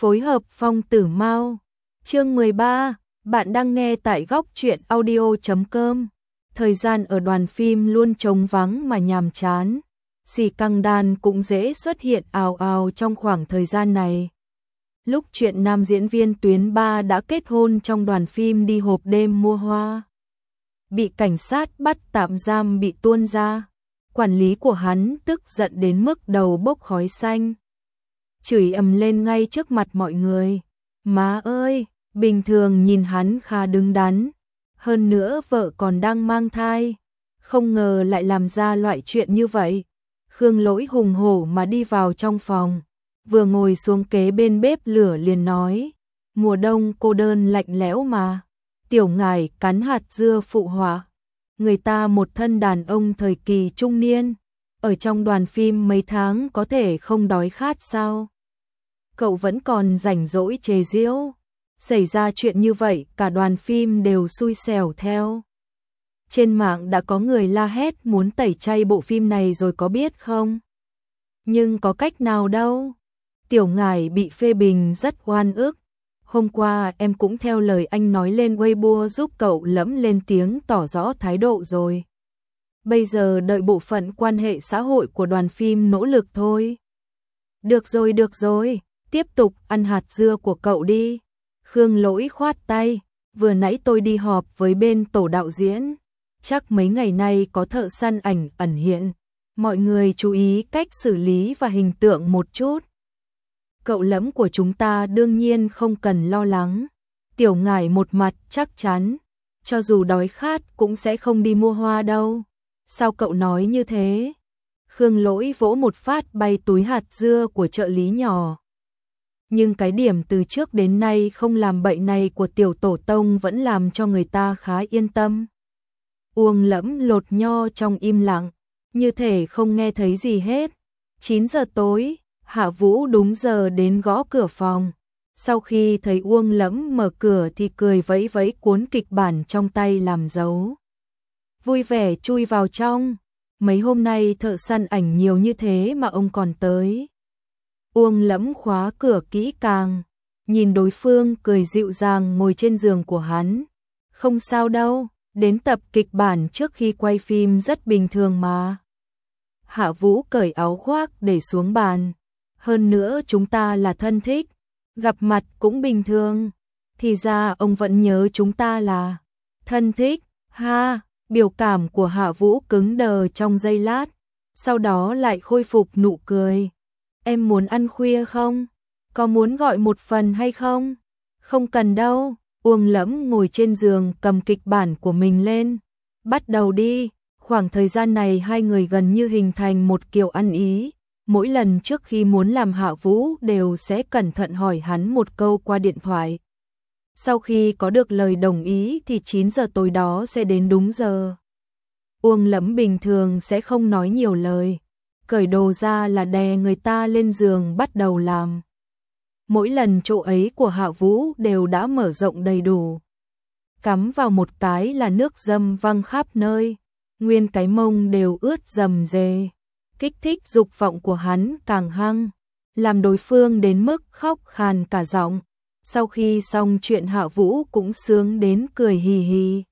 Phối hợp Phong Tử Mao. Chương 13, bạn đang nghe tại góc truyện audio.com. Thời gian ở đoàn phim luôn trống vắng mà nhàm chán. Xì căng đan cũng dễ xuất hiện ào ào trong khoảng thời gian này. Lúc chuyện nam diễn viên tuyến 3 đã kết hôn trong đoàn phim đi hộp đêm mua hoa, bị cảnh sát bắt tạm giam bị tuôn ra. Quản lý của hắn tức giận đến mức đầu bốc khói xanh, chửi ầm lên ngay trước mặt mọi người. Má ơi, bình thường nhìn hắn khá đứng đắn, hơn nữa vợ còn đang mang thai, không ngờ lại làm ra loại chuyện như vậy. Khương Lỗi hùng hổ mà đi vào trong phòng, vừa ngồi xuống kế bên bếp lửa liền nói: mùa đông cô đơn lạnh lẽo mà. Tiểu Ngải cắn hạt dưa phụ họa: người ta một thân đàn ông thời kỳ trung niên, ở trong đoàn phim mấy tháng có thể không đói khát sao? Cậu vẫn còn rảnh rỗi chê giễu. Xảy ra chuyện như vậy cả đoàn phim đều xui xẻo theo. Trên mạng đã có người la hét muốn tẩy chay bộ phim này rồi có biết không? Nhưng có cách nào đâu. Tiểu Ngải bị phê bình rất oan ức. Hôm qua em cũng theo lời anh nói lên Weibo giúp cậu lẫm lên tiếng tỏ rõ thái độ rồi. Bây giờ đợi bộ phận quan hệ xã hội của đoàn phim nỗ lực thôi. Được rồi, tiếp tục ăn hạt dưa của cậu đi. Khương Lỗi khoát tay, vừa nãy tôi đi họp với bên tổ đạo diễn. Chắc mấy ngày nay có thợ săn ảnh ẩn hiện. Mọi người chú ý cách xử lý và hình tượng một chút. Cậu lẫm của chúng ta đương nhiên không cần lo lắng. Tiểu Ngải một mặt chắc chắn, cho dù đói khát cũng sẽ không đi mua hoa đâu. Sao cậu nói như thế? Khương Lỗi vỗ một phát bay túi hạt dưa của trợ lý nhỏ. Nhưng cái điểm từ trước đến nay không làm bậy này của tiểu tổ tông vẫn làm cho người ta khá yên tâm. Uông Lẫm lột nho trong im lặng, như thể không nghe thấy gì hết. 9 giờ tối, Hạ Vũ đúng giờ đến gõ cửa phòng. Sau khi thấy Uông Lẫm mở cửa thì cười vẫy vẫy cuốn kịch bản trong tay làm dấu. Vui vẻ chui vào trong. Mấy hôm nay thợ săn ảnh nhiều như thế mà ông còn tới. Uông Lẫm khóa cửa kỹ càng, nhìn đối phương cười dịu dàng ngồi trên giường của hắn. Không sao đâu, đến tập kịch bản trước khi quay phim rất bình thường mà. Hạ Vũ cởi áo khoác để xuống bàn. Hơn nữa chúng ta là thân thích, gặp mặt cũng bình thường. Thì ra ông vẫn nhớ chúng ta là thân thích. Ha, biểu cảm của Hạ Vũ cứng đờ trong giây lát, sau đó lại khôi phục nụ cười. Em muốn ăn khuya không? Có muốn gọi một phần hay không? Không cần đâu. Uông Lẫm ngồi trên giường cầm kịch bản của mình lên. Bắt đầu đi. Khoảng thời gian này hai người gần như hình thành một kiểu ăn ý. Mỗi lần trước khi muốn làm Hạ Vũ đều sẽ cẩn thận hỏi hắn một câu qua điện thoại. Sau khi có được lời đồng ý thì 9 giờ tối đó sẽ đến đúng giờ. Uông Lẫm bình thường sẽ không nói nhiều lời. Cởi đồ ra là đè người ta lên giường bắt đầu làm. Mỗi lần chỗ ấy của Hạ Vũ đều đã mở rộng đầy đủ. Cắm vào một cái là nước dâm văng khắp nơi. Nguyên cái mông đều ướt rầm rề. Kích thích dục vọng của hắn càng hăng, làm đối phương đến mức khóc khàn cả giọng. Sau khi xong chuyện Hạ Vũ cũng sướng đến cười hì hì.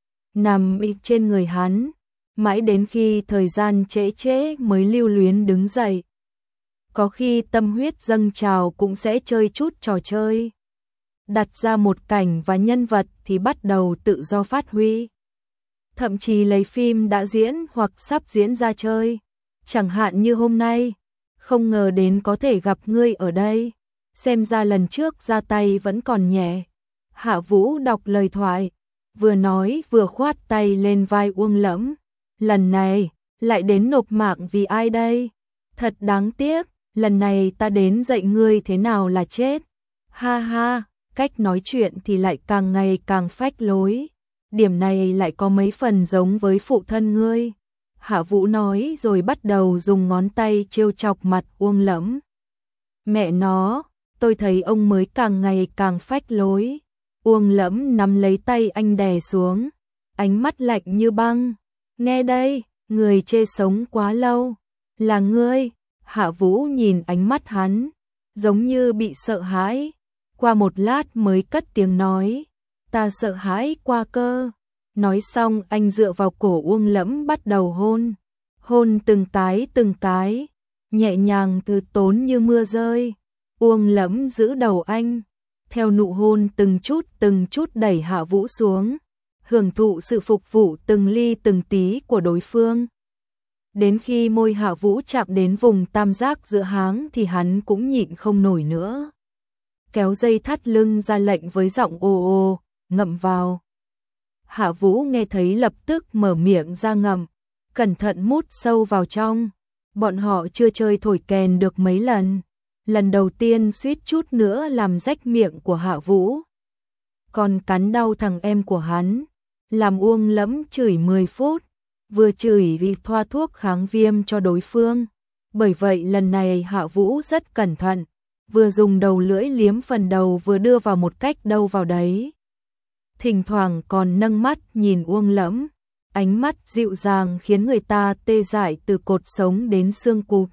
Nằm trên người hắn, mãi đến khi thời gian trễ mới lưu luyến đứng dậy. Có khi tâm huyết dâng trào cũng sẽ chơi chút trò chơi. Đặt ra một cảnh và nhân vật thì bắt đầu tự do phát huy. Thậm chí lấy phim đã diễn hoặc sắp diễn ra chơi. Chẳng hạn như hôm nay, không ngờ đến có thể gặp ngươi ở đây. Xem ra lần trước ra tay vẫn còn nhẹ. Hạ Vũ đọc lời thoại, vừa nói vừa khoát tay lên vai Uông Lẫm. Lần này, lại đến nộp mạng vì ai đây? Thật đáng tiếc, lần này ta đến dạy ngươi thế nào là chết. Ha ha, cách nói chuyện thì lại càng ngày càng phách lối. Điểm này lại có mấy phần giống với phụ thân ngươi. Hạ Vũ nói rồi bắt đầu dùng ngón tay trêu chọc mặt Uông Lẫm. Mẹ nó, tôi thấy ông mới càng ngày càng phách lối. Uông Lẫm nắm lấy tay anh đè xuống, ánh mắt lạnh như băng. Nghe đây, người chê sống quá lâu. Là ngươi. Hạ Vũ nhìn ánh mắt hắn, giống như bị sợ hãi, qua một lát mới cất tiếng nói, ta sợ hãi qua cơ. Nói xong anh dựa vào cổ Uông Lẫm bắt đầu hôn, hôn từng cái, nhẹ nhàng từ tốn như mưa rơi. Uông Lẫm giữ đầu anh, theo nụ hôn từng chút đẩy Hạ Vũ xuống, hưởng thụ sự phục vụ từng ly từng tí của đối phương. Đến khi môi Hạ Vũ chạm đến vùng tam giác giữa háng thì hắn cũng nhịn không nổi nữa. Kéo dây thắt lưng ra lệnh với giọng ồ ồ, ngậm vào. Hạ Vũ nghe thấy lập tức mở miệng ra ngậm, cẩn thận mút sâu vào trong. Bọn họ chưa chơi thổi kèn được mấy lần. Lần đầu tiên suýt chút nữa làm rách miệng của Hạ Vũ. Còn cắn đau thằng em của hắn, làm Uông Lẫm chửi 10 phút, vừa chửi vì thoa thuốc kháng viêm cho đối phương. Bởi vậy lần này Hạ Vũ rất cẩn thận, vừa dùng đầu lưỡi liếm phần đầu vừa đưa vào một cách đâu vào đấy. Thỉnh thoảng còn nâng mắt nhìn Uông Lẫm, ánh mắt dịu dàng khiến người ta tê dại từ cột sống đến xương cụt.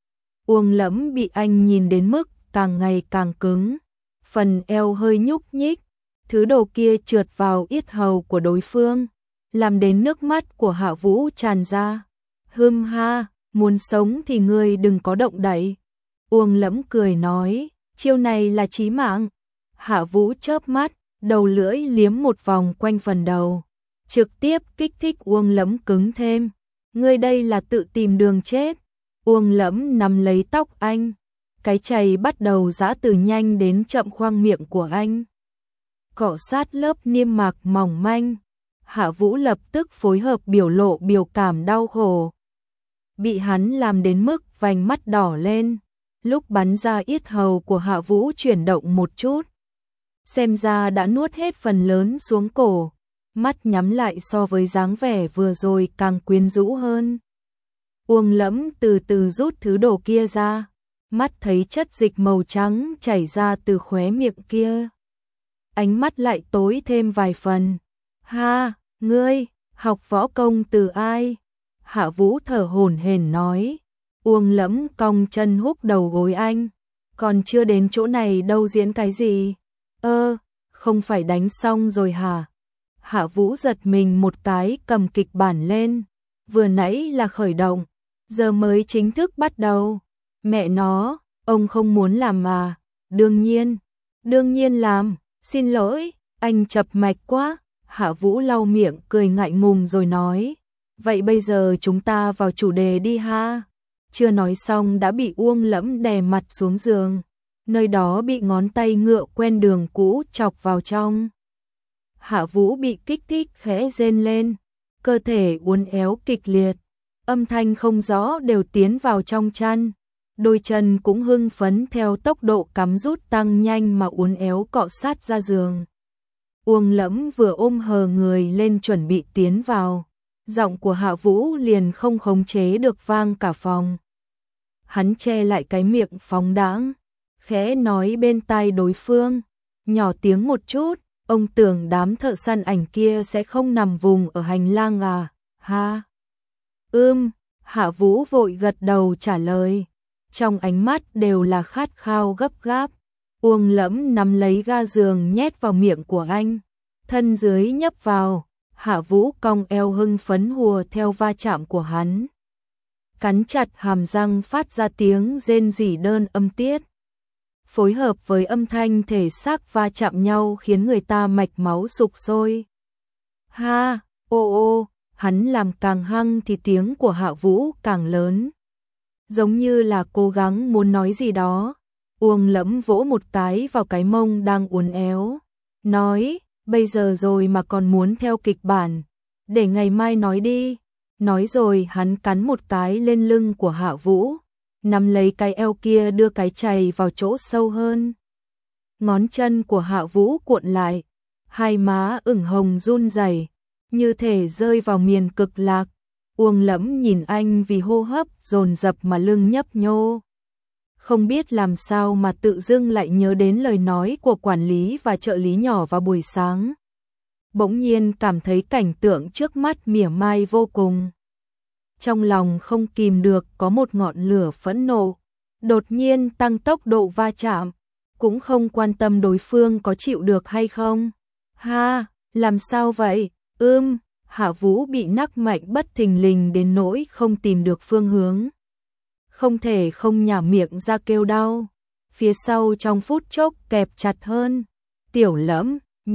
Uông Lẫm bị anh nhìn đến mức càng ngày càng cứng, phần eo hơi nhúc nhích, thứ đồ kia trượt vào yết hầu của đối phương, làm đến nước mắt của Hạ Vũ tràn ra. Ha, muốn sống thì ngươi đừng có động đậy. Uông Lẫm cười nói, chiêu này là chí mạng. Hạ Vũ chớp mắt, đầu lưỡi liếm một vòng quanh phần đầu, trực tiếp kích thích Uông Lẫm cứng thêm. Ngươi đây là tự tìm đường chết. Uông Lẫm nắm lấy tóc anh, cái chày bắt đầu giã từ nhanh đến chậm khoang miệng của anh, cọ sát lớp niêm mạc mỏng manh. Hạ Vũ lập tức phối hợp biểu lộ biểu cảm đau khổ, bị hắn làm đến mức vành mắt đỏ lên. Lúc bắn ra yết hầu của Hạ Vũ chuyển động một chút, xem ra đã nuốt hết phần lớn xuống cổ, mắt nhắm lại so với dáng vẻ vừa rồi càng quyến rũ hơn. Uông Lẫm từ từ rút thứ đồ kia ra, mắt thấy chất dịch màu trắng chảy ra từ khóe miệng kia. Ánh mắt lại tối thêm vài phần. Ha, ngươi, học võ công từ ai? Hạ Vũ thở hổn hển nói. Uông Lẫm cong chân húc đầu gối anh. Còn chưa đến chỗ này đâu, diễn cái gì? Không phải đánh xong rồi hả? Hạ Vũ giật mình một cái, cầm kịch bản lên. Vừa nãy là khởi động, giờ mới chính thức bắt đầu. Mẹ nó, ông không muốn làm mà. Đương nhiên làm. Xin lỗi, anh chập mạch quá. Hạ Vũ lau miệng cười ngại ngùng rồi nói. Vậy bây giờ chúng ta vào chủ đề đi ha. Chưa nói xong đã bị Uông Lẫm đè mặt xuống giường, nơi đó bị ngón tay ngựa quen đường cũ chọc vào trong. Hạ Vũ bị kích thích khẽ rên lên, cơ thể uốn éo kịch liệt, âm thanh không rõ đều tiến vào trong chăn, đôi chân cũng hưng phấn theo tốc độ cắm rút tăng nhanh mà uốn éo cọ sát ra giường. Uông Lẫm vừa ôm hờ người lên chuẩn bị tiến vào, giọng của Hạ Vũ liền không khống chế được vang cả phòng. Hắn che lại cái miệng phóng đãng, khẽ nói bên tai đối phương, nhỏ tiếng một chút, ông tưởng đám thợ săn ảnh kia sẽ không nằm vùng ở hành lang à, ha? Hạ Vũ vội gật đầu trả lời, trong ánh mắt đều là khát khao gấp gáp. Uông Lẫm nắm lấy ga giường nhét vào miệng của anh, thân dưới nhấp vào. Hạ Vũ cong eo hưng phấn hùa theo va chạm của hắn, cắn chặt hàm răng phát ra tiếng rên rỉ đơn âm tiết, phối hợp với âm thanh thể xác va chạm nhau khiến người ta mạch máu sục sôi. Ha, ô, hắn làm càng hăng thì tiếng của Hạ Vũ càng lớn, giống như là cố gắng muốn nói gì đó. Uông Lẫm vỗ một cái vào cái mông đang uốn éo, nói, bây giờ rồi mà còn muốn theo kịch bản, để ngày mai nói đi. Nói rồi hắn cắn một cái lên lưng của Hạ Vũ, nắm lấy cái eo kia đưa cái chày vào chỗ sâu hơn. Ngón chân của Hạ Vũ cuộn lại, hai má ửng hồng run rẩy, như thể rơi vào miền cực lạc. Uông Lẫm nhìn anh vì hô hấp dồn dập mà lưng nhấp nhô. Không biết làm sao mà tự dưng lại nhớ đến lời nói của quản lý và trợ lý nhỏ vào buổi sáng. Bỗng nhiên cảm thấy cảnh tượng trước mắt mỉa mai vô cùng. Trong lòng không kìm được có một ngọn lửa phẫn nộ, đột nhiên tăng tốc độ va chạm, cũng không quan tâm đối phương có chịu được hay không. Ha, làm sao vậy? Hạ Vũ bị nắc mạnh bất thình lình đến nỗi không tìm được phương hướng. Không thể không nhả miệng ra kêu đau. Phía sau trong phút chốc kẹp chặt hơn. Tiểu Lẫm,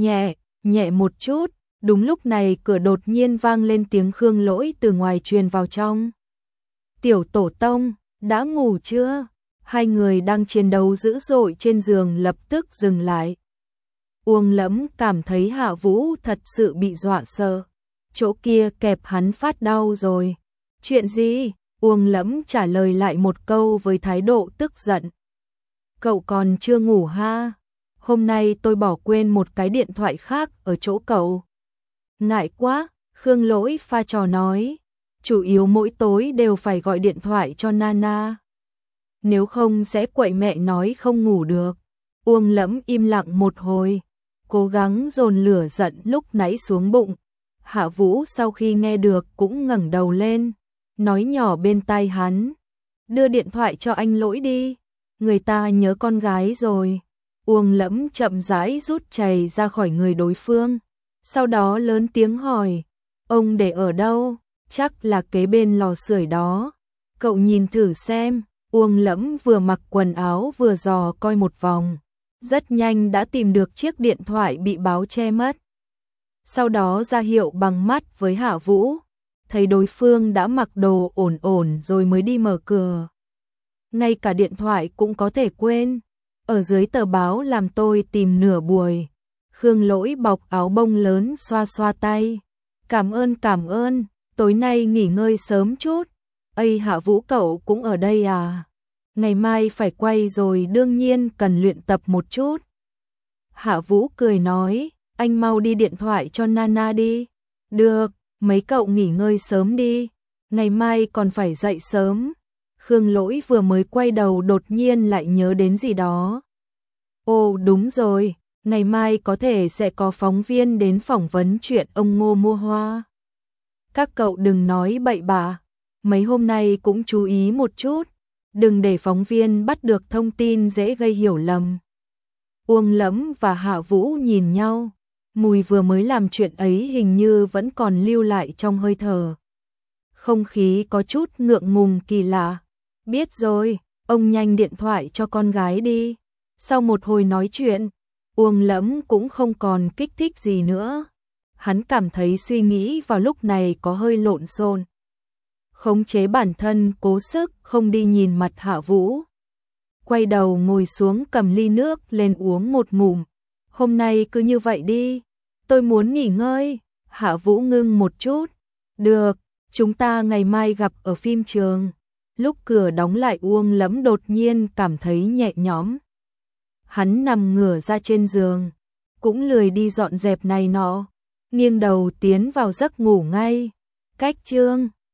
nhẹ một chút. Đúng lúc này cửa đột nhiên vang lên tiếng Khương Lỗi từ ngoài truyền vào trong. Tiểu tổ tông, đã ngủ chưa? Hai người đang chiến đấu dữ dội trên giường lập tức dừng lại. Uông Lẫm cảm thấy Hạ Vũ thật sự bị dọa sợ. Chỗ kia kẹp hắn phát đau rồi. Chuyện gì? Uông Lẫm trả lời lại một câu với thái độ tức giận. Cậu còn chưa ngủ ha? Hôm nay tôi bỏ quên một cái điện thoại khác ở chỗ cậu. Ngại quá, Khương Lỗi pha trò nói. Chủ yếu mỗi tối đều phải gọi điện thoại cho Nana. Nếu không sẽ quậy mẹ nói không ngủ được. Uông Lẫm im lặng một hồi, cố gắng dồn lửa giận lúc nãy xuống bụng. Hạ Vũ sau khi nghe được cũng ngẩng đầu lên, nói nhỏ bên tai hắn. Đưa điện thoại cho anh Lỗi đi, người ta nhớ con gái rồi. Uông Lẫm chậm rãi rút chày ra khỏi người đối phương, sau đó lớn tiếng hỏi, ông để ở đâu? Chắc là kế bên lò sưởi đó. Cậu nhìn thử xem. Uông Lẫm vừa mặc quần áo vừa dò coi một vòng, rất nhanh đã tìm được chiếc điện thoại bị báo che mất. Sau đó ra hiệu bằng mắt với Hạ Vũ, thấy đối phương đã mặc đồ ổn rồi mới đi mở cửa. Ngay cả điện thoại cũng có thể quên, ở dưới tờ báo làm tôi tìm nửa buổi. Khương Lỗi bọc áo bông lớn xoa xoa tay. Cảm ơn, tối nay nghỉ ngơi sớm chút. Ây, Hạ Vũ cậu cũng ở đây à? Ngày mai phải quay rồi, đương nhiên cần luyện tập một chút. Hạ Vũ cười nói, anh mau đi điện thoại cho Nana đi. Được, mấy cậu nghỉ ngơi sớm đi, ngày mai còn phải dậy sớm. Khương Lỗi vừa mới quay đầu đột nhiên lại nhớ đến gì đó. Ồ đúng rồi, ngày mai có thể sẽ có phóng viên đến phỏng vấn chuyện ông Ngô mua hoa. Các cậu đừng nói bậy bạ, mấy hôm nay cũng chú ý một chút, đừng để phóng viên bắt được thông tin dễ gây hiểu lầm. Uông Lẫm và Hạ Vũ nhìn nhau, mùi vừa mới làm chuyện ấy hình như vẫn còn lưu lại trong hơi thở. Không khí có chút ngượng ngùng kỳ lạ. Biết rồi, ông nhanh điện thoại cho con gái đi. Sau một hồi nói chuyện, Uông Lẫm cũng không còn kích thích gì nữa. Hắn cảm thấy suy nghĩ vào lúc này có hơi lộn xộn. Khống chế bản thân cố sức không đi nhìn mặt Hạ Vũ. Quay đầu ngồi xuống cầm ly nước lên uống một ngụm. Hôm nay cứ như vậy đi, tôi muốn nghỉ ngơi. Hạ Vũ ngưng một chút. Được, chúng ta ngày mai gặp ở phim trường. Lúc cửa đóng lại Uông Lẫm đột nhiên cảm thấy nhẹ nhõm. Hắn nằm ngửa ra trên giường, cũng lười đi dọn dẹp này nọ, nghiêng đầu tiến vào giấc ngủ ngay. Cách chương